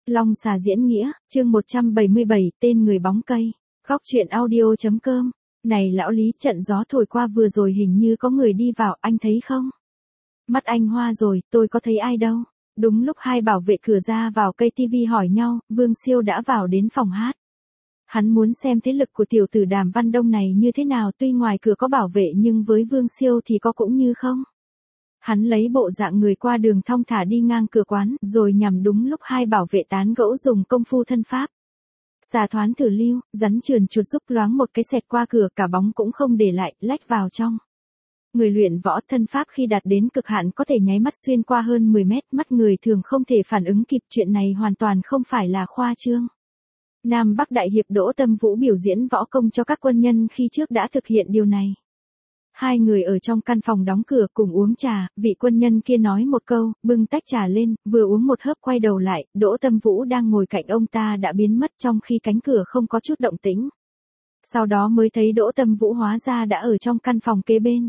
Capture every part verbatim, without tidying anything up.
Long xà diễn nghĩa, chương một trăm bảy mươi bảy, tên người bóng cây. Góc truyện audio.com. Này lão Lý, trận gió thổi qua vừa rồi hình như có người đi vào, anh thấy không? Mắt anh hoa rồi, tôi có thấy ai đâu. Đúng lúc hai bảo vệ cửa ra vào cây tivi hỏi nhau, Vương Siêu đã vào đến phòng hát. Hắn muốn xem thế lực của tiểu tử Đàm Văn Đông này như thế nào, tuy ngoài cửa có bảo vệ nhưng với Vương Siêu thì có cũng như không. Hắn lấy bộ dạng người qua đường thong thả đi ngang cửa quán, rồi nhằm đúng lúc hai bảo vệ tán gẫu dùng công phu thân pháp. Xà thoán thử lưu, rắn trườn chuột giúp loáng một cái xẹt qua cửa, cả bóng cũng không để lại, lách vào trong. Người luyện võ thân pháp khi đạt đến cực hạn có thể nháy mắt xuyên qua hơn mười mét, mắt người thường không thể phản ứng kịp, chuyện này hoàn toàn không phải là khoa trương. Nam Bắc Đại Hiệp Đỗ Tâm Vũ biểu diễn võ công cho các quân nhân khi trước đã thực hiện điều này. Hai người ở trong căn phòng đóng cửa cùng uống trà, vị quân nhân kia nói một câu, bưng tách trà lên, vừa uống một hớp quay đầu lại, Đỗ Tâm Vũ đang ngồi cạnh ông ta đã biến mất trong khi cánh cửa không có chút động tĩnh. Sau đó mới thấy Đỗ Tâm Vũ hóa ra đã ở trong căn phòng kế bên.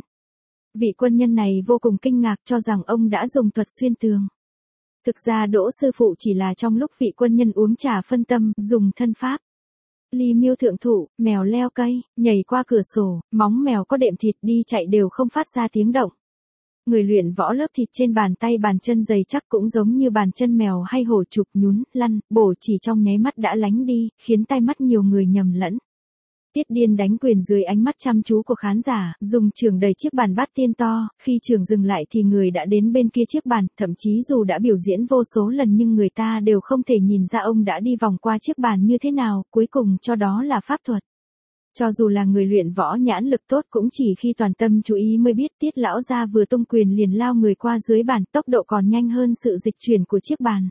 Vị quân nhân này vô cùng kinh ngạc cho rằng ông đã dùng thuật xuyên tường. Thực ra Đỗ sư phụ chỉ là trong lúc vị quân nhân uống trà phân tâm, dùng thân pháp. Ly miêu thượng thủ, mèo leo cây, nhảy qua cửa sổ, móng mèo có đệm thịt đi chạy đều không phát ra tiếng động. Người luyện võ lớp thịt trên bàn tay bàn chân dày chắc cũng giống như bàn chân mèo hay hổ, chụp nhún, lăn, bổ chỉ trong nháy mắt đã lánh đi, khiến tai mắt nhiều người nhầm lẫn. Tiết Điên đánh quyền dưới ánh mắt chăm chú của khán giả, dùng chưởng đẩy chiếc bàn bát tiên to, khi chưởng dừng lại thì người đã đến bên kia chiếc bàn, thậm chí dù đã biểu diễn vô số lần nhưng người ta đều không thể nhìn ra ông đã đi vòng qua chiếc bàn như thế nào, cuối cùng cho đó là pháp thuật. Cho dù là người luyện võ nhãn lực tốt cũng chỉ khi toàn tâm chú ý mới biết Tiết lão gia vừa tung quyền liền lao người qua dưới bàn, tốc độ còn nhanh hơn sự dịch chuyển của chiếc bàn.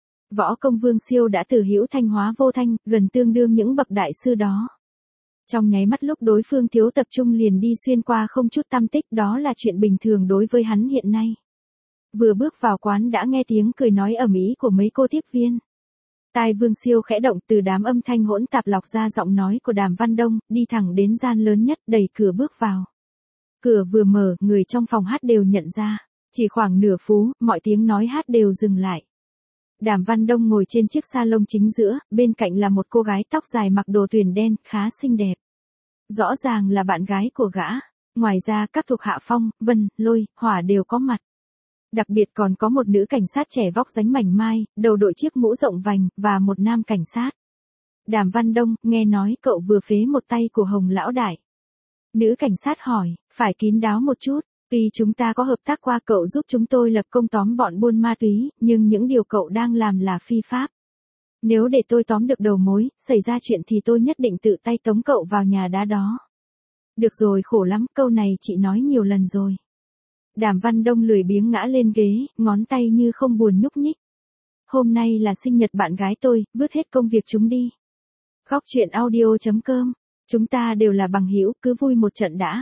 Võ công Vương Siêu đã từ hữu thanh hóa vô thanh, gần tương đương những bậc đại sư đó. Trong nháy mắt lúc đối phương thiếu tập trung liền đi xuyên qua không chút tăm tích, đó là chuyện bình thường đối với hắn hiện nay. Vừa bước vào quán đã nghe tiếng cười nói ầm ĩ của mấy cô tiếp viên. Tai Vương Siêu khẽ động, từ đám âm thanh hỗn tạp lọc ra giọng nói của Đàm Văn Đông, đi thẳng đến gian lớn nhất, đẩy cửa bước vào. Cửa vừa mở, người trong phòng hát đều nhận ra. Chỉ khoảng nửa phút, mọi tiếng nói hát đều dừng lại. Đàm Văn Đông ngồi trên chiếc salon chính giữa, bên cạnh là một cô gái tóc dài mặc đồ tuyền đen, khá xinh đẹp. Rõ ràng là bạn gái của gã. Ngoài ra các thuộc hạ Phong, Vân, Lôi, Hỏa đều có mặt. Đặc biệt còn có một nữ cảnh sát trẻ vóc dáng mảnh mai, đầu đội chiếc mũ rộng vành, và một nam cảnh sát. Đàm Văn Đông, nghe nói cậu vừa phế một tay của Hồng lão đại. Nữ cảnh sát hỏi, phải kín đáo một chút. Tuy chúng ta có hợp tác qua, cậu giúp chúng tôi lập công tóm bọn buôn ma túy, nhưng những điều cậu đang làm là phi pháp. Nếu để tôi tóm được đầu mối, xảy ra chuyện thì tôi nhất định tự tay tống cậu vào nhà đá đó. Được rồi, khổ lắm, câu này chị nói nhiều lần rồi. Đàm Văn Đông lười biếng ngã lên ghế, ngón tay như không buồn nhúc nhích. Hôm nay là sinh nhật bạn gái tôi, vứt hết công việc chúng đi. Góc truyện audio.com. Chúng ta đều là bằng hữu, cứ vui một trận đã.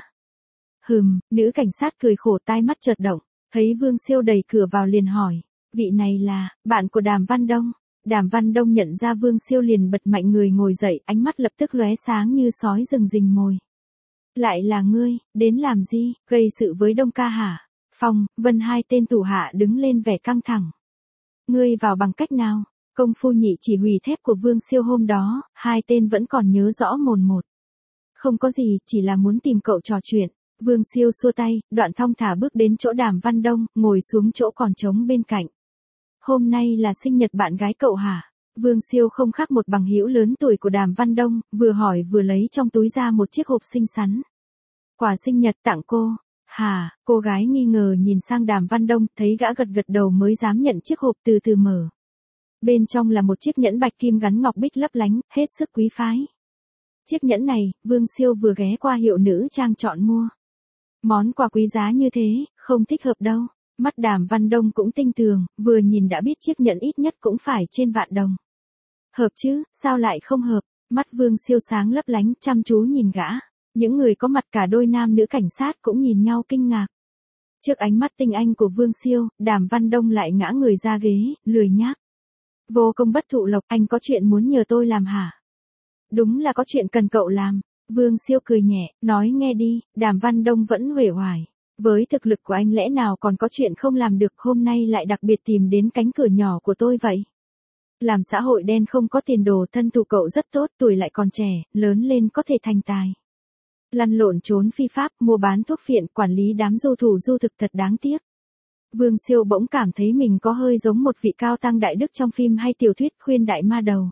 Hừm, nữ cảnh sát cười khổ, tai mắt chợt động, thấy Vương Siêu đẩy cửa vào liền hỏi, vị này là, bạn của Đàm Văn Đông. Đàm Văn Đông nhận ra Vương Siêu liền bật mạnh người ngồi dậy, ánh mắt lập tức lóe sáng như sói rừng rình mồi. Lại là ngươi, đến làm gì, gây sự với Đông ca hả? Phong, Vân hai tên thủ hạ đứng lên vẻ căng thẳng. Ngươi vào bằng cách nào? Công phu nhị chỉ hủy thép của Vương Siêu hôm đó, hai tên vẫn còn nhớ rõ mồn một. Không có gì, chỉ là muốn tìm cậu trò chuyện. Vương Siêu xua tay, đoạn thong thả bước đến chỗ Đàm Văn Đông, ngồi xuống chỗ còn trống bên cạnh. Hôm nay là sinh nhật bạn gái cậu hả? Vương Siêu không khác một bằng hữu lớn tuổi của Đàm Văn Đông, vừa hỏi vừa lấy trong túi ra một chiếc hộp xinh xắn. Quà sinh nhật tặng cô. Hà, cô gái nghi ngờ nhìn sang Đàm Văn Đông, thấy gã gật gật đầu mới dám nhận chiếc hộp, từ từ mở. Bên trong là một chiếc nhẫn bạch kim gắn ngọc bích lấp lánh, hết sức quý phái. Chiếc nhẫn này, Vương Siêu vừa ghé qua hiệu nữ trang chọn mua. Món quà quý giá như thế, không thích hợp đâu. Mắt Đàm Văn Đông cũng tinh tường, vừa nhìn đã biết chiếc nhẫn ít nhất cũng phải trên vạn đồng. Hợp chứ, sao lại không hợp? Mắt Vương Siêu sáng lấp lánh, chăm chú nhìn gã. Những người có mặt cả đôi nam nữ cảnh sát cũng nhìn nhau kinh ngạc. Trước ánh mắt tinh anh của Vương Siêu, Đàm Văn Đông lại ngã người ra ghế, lười nhác. Vô công bất thụ lộc, anh có chuyện muốn nhờ tôi làm hả? Đúng là có chuyện cần cậu làm. Vương Siêu cười nhẹ, nói nghe đi. Đàm Văn Đông vẫn uể oải. Với thực lực của anh lẽ nào còn có chuyện không làm được, hôm nay lại đặc biệt tìm đến cánh cửa nhỏ của tôi vậy? Làm xã hội đen không có tiền đồ, thân thủ cậu rất tốt, tuổi lại còn trẻ, lớn lên có thể thành tài. Lăn lộn trốn phi pháp, mua bán thuốc phiện, quản lý đám du thủ du thực thật đáng tiếc. Vương Siêu bỗng cảm thấy mình có hơi giống một vị cao tăng đại đức trong phim hay tiểu thuyết khuyên đại ma đầu.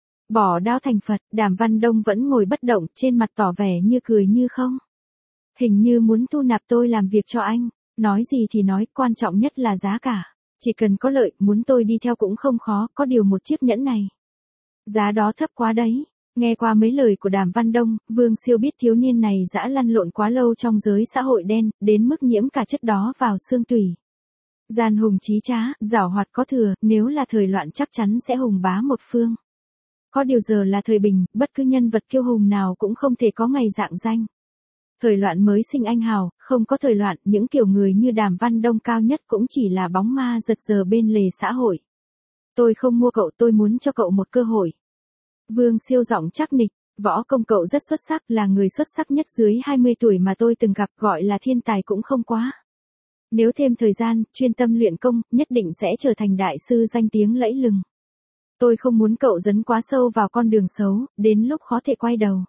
Bỏ đao thành Phật, Đàm Văn Đông vẫn ngồi bất động, trên mặt tỏ vẻ như cười như không. Hình như muốn thu nạp tôi làm việc cho anh, nói gì thì nói, quan trọng nhất là giá cả. Chỉ cần có lợi, muốn tôi đi theo cũng không khó, có điều một chiếc nhẫn này. Giá đó thấp quá đấy. Nghe qua mấy lời của Đàm Văn Đông, Vương Siêu biết thiếu niên này dã lăn lộn quá lâu trong giới xã hội đen, đến mức nhiễm cả chất đó vào xương tủy. Gian hùng trí trá, giảo hoạt có thừa, nếu là thời loạn chắc chắn sẽ hùng bá một phương. Có điều giờ là thời bình, bất cứ nhân vật kiêu hùng nào cũng không thể có ngày dạng danh. Thời loạn mới sinh anh hào, không có thời loạn, những kiểu người như Đàm Văn Đông cao nhất cũng chỉ là bóng ma giật giờ bên lề xã hội. Tôi không mua cậu, tôi muốn cho cậu một cơ hội. Vương Siêu giọng chắc nịch, võ công cậu rất xuất sắc, là người xuất sắc nhất dưới hai mươi tuổi mà tôi từng gặp, gọi là thiên tài cũng không quá. Nếu thêm thời gian, chuyên tâm luyện công, nhất định sẽ trở thành đại sư danh tiếng lẫy lừng. Tôi không muốn cậu dấn quá sâu vào con đường xấu, đến lúc khó thể quay đầu.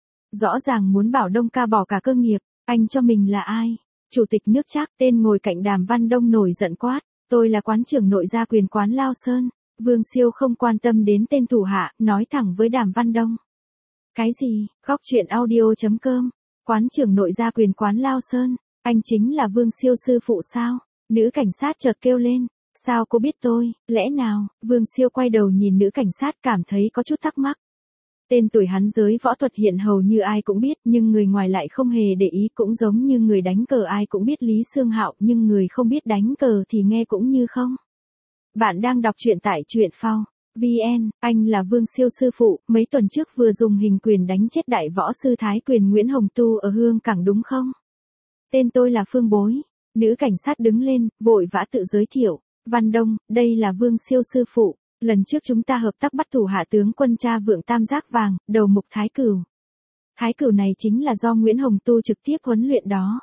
Rõ ràng muốn bảo Đông ca bỏ cả cơ nghiệp, anh cho mình là ai? Chủ tịch nước Trác, tên ngồi cạnh Đàm Văn Đông nổi giận quát, tôi là quán trưởng nội gia quyền quán Lao Sơn. Vương Siêu không quan tâm đến tên thủ hạ, nói thẳng với Đàm Văn Đông. Cái gì? Góc truyện audio chấm com, quán trưởng nội gia quyền quán Lao Sơn, anh chính là Vương Siêu sư phụ sao? Nữ cảnh sát chợt kêu lên, sao cô biết tôi, lẽ nào? Vương Siêu quay đầu nhìn nữ cảnh sát, cảm thấy có chút thắc mắc. Tên tuổi hắn giới võ thuật hiện hầu như ai cũng biết, nhưng người ngoài lại không hề để ý, cũng giống như người đánh cờ ai cũng biết Lý Xương Hạo, nhưng người không biết đánh cờ thì nghe cũng như không. Bạn đang đọc truyện tại truyện phao chấm vn, anh là Vương Siêu sư phụ, mấy tuần trước vừa dùng hình quyền đánh chết đại võ sư Thái Quyền Nguyễn Hồng Tu ở Hương Cảng đúng không? Tên tôi là Phương Bối. Nữ cảnh sát đứng lên, vội vã tự giới thiệu. Văn Đông, đây là Vương Siêu sư phụ. Lần trước chúng ta hợp tác bắt thủ hạ tướng quân cha vượng Tam Giác Vàng, đầu mục Thái Cửu. Thái Cửu này chính là do Nguyễn Hồng Tu trực tiếp huấn luyện đó.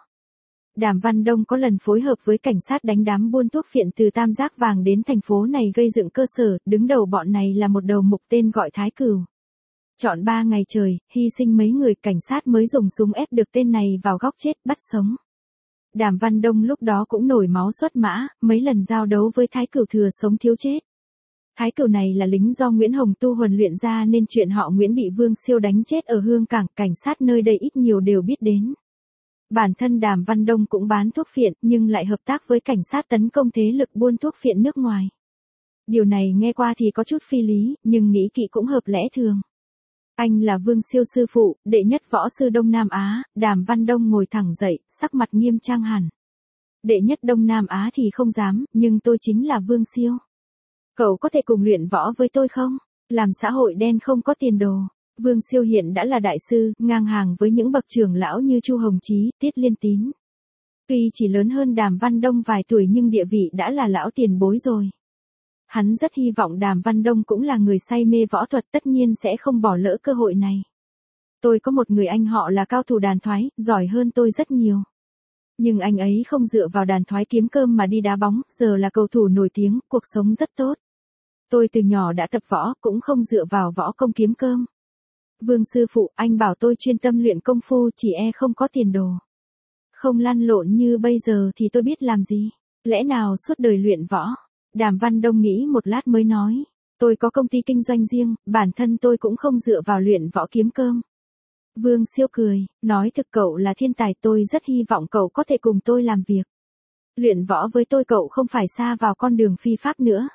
Đàm Văn Đông có lần phối hợp với cảnh sát đánh đám buôn thuốc phiện từ Tam Giác Vàng đến thành phố này gây dựng cơ sở, đứng đầu bọn này là một đầu mục tên gọi Thái Cửu. Chọn ba ngày trời, hy sinh mấy người, cảnh sát mới dùng súng ép được tên này vào góc chết, bắt sống. Đàm Văn Đông lúc đó cũng nổi máu xuất mã, mấy lần giao đấu với Thái Cửu thừa sống thiếu chết. Thái Cửu này là lính do Nguyễn Hồng Tu huấn luyện ra nên chuyện họ Nguyễn bị Vương Siêu đánh chết ở Hương Cảng, cảnh sát nơi đây ít nhiều đều biết đến. Bản thân Đàm Văn Đông cũng bán thuốc phiện, nhưng lại hợp tác với cảnh sát tấn công thế lực buôn thuốc phiện nước ngoài. Điều này nghe qua thì có chút phi lý, nhưng nghĩ kỹ cũng hợp lẽ thường. Anh là Vương Siêu sư phụ, đệ nhất võ sư Đông Nam Á. Đàm Văn Đông ngồi thẳng dậy, sắc mặt nghiêm trang hẳn. Đệ nhất Đông Nam Á thì không dám, nhưng tôi chính là Vương Siêu. Cậu có thể cùng luyện võ với tôi không? Làm xã hội đen không có tiền đồ. Vương Siêu hiện đã là đại sư, ngang hàng với những bậc trưởng lão như Chu Hồng Chí, Tiết Liên Tín. Tuy chỉ lớn hơn Đàm Văn Đông vài tuổi nhưng địa vị đã là lão tiền bối rồi. Hắn rất hy vọng Đàm Văn Đông cũng là người say mê võ thuật, tất nhiên sẽ không bỏ lỡ cơ hội này. Tôi có một người anh họ là cao thủ đàn thoái, giỏi hơn tôi rất nhiều. Nhưng anh ấy không dựa vào đàn thoái kiếm cơm mà đi đá bóng, giờ là cầu thủ nổi tiếng, cuộc sống rất tốt. Tôi từ nhỏ đã tập võ, cũng không dựa vào võ công kiếm cơm. Vương sư phụ, anh bảo tôi chuyên tâm luyện công phu, chỉ e không có tiền đồ. Không lăn lộn như bây giờ thì tôi biết làm gì. Lẽ nào suốt đời luyện võ? Đàm Văn Đông nghĩ một lát mới nói. Tôi có công ty kinh doanh riêng, bản thân tôi cũng không dựa vào luyện võ kiếm cơm. Vương Siêu cười, nói thực cậu là thiên tài, tôi rất hy vọng cậu có thể cùng tôi làm việc. Luyện võ với tôi cậu không phải xa vào con đường phi pháp nữa.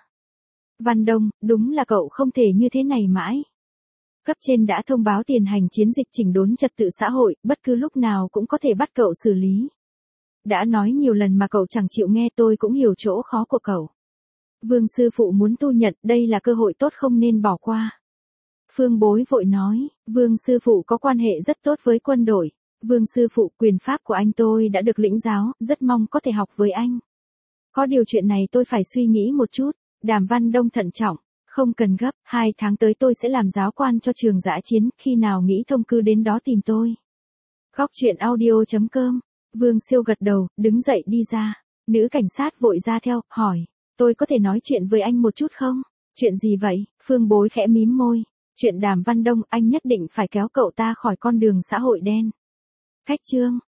Văn Đông, đúng là cậu không thể như thế này mãi. Cấp trên đã thông báo tiền hành chiến dịch chỉnh đốn trật tự xã hội, bất cứ lúc nào cũng có thể bắt cậu xử lý. Đã nói nhiều lần mà cậu chẳng chịu nghe, tôi cũng hiểu chỗ khó của cậu. Vương sư phụ muốn tu nhận, đây là cơ hội tốt không nên bỏ qua. Phương Bối vội nói, Vương sư phụ có quan hệ rất tốt với quân đội. Vương sư phụ, quyền pháp của anh tôi đã được lĩnh giáo, rất mong có thể học với anh. Có điều chuyện này tôi phải suy nghĩ một chút. Đàm Văn Đông thận trọng, không cần gấp, hai tháng tới tôi sẽ làm giáo quan cho trường dã chiến, khi nào nghĩ thông cứ đến đó tìm tôi. Góc truyện audio chấm com, Vương Siêu gật đầu, đứng dậy đi ra. Nữ cảnh sát vội ra theo, hỏi, tôi có thể nói chuyện với anh một chút không? Chuyện gì vậy? Phương Bối khẽ mím môi. Chuyện Đàm Văn Đông, anh nhất định phải kéo cậu ta khỏi con đường xã hội đen. Khách Trương.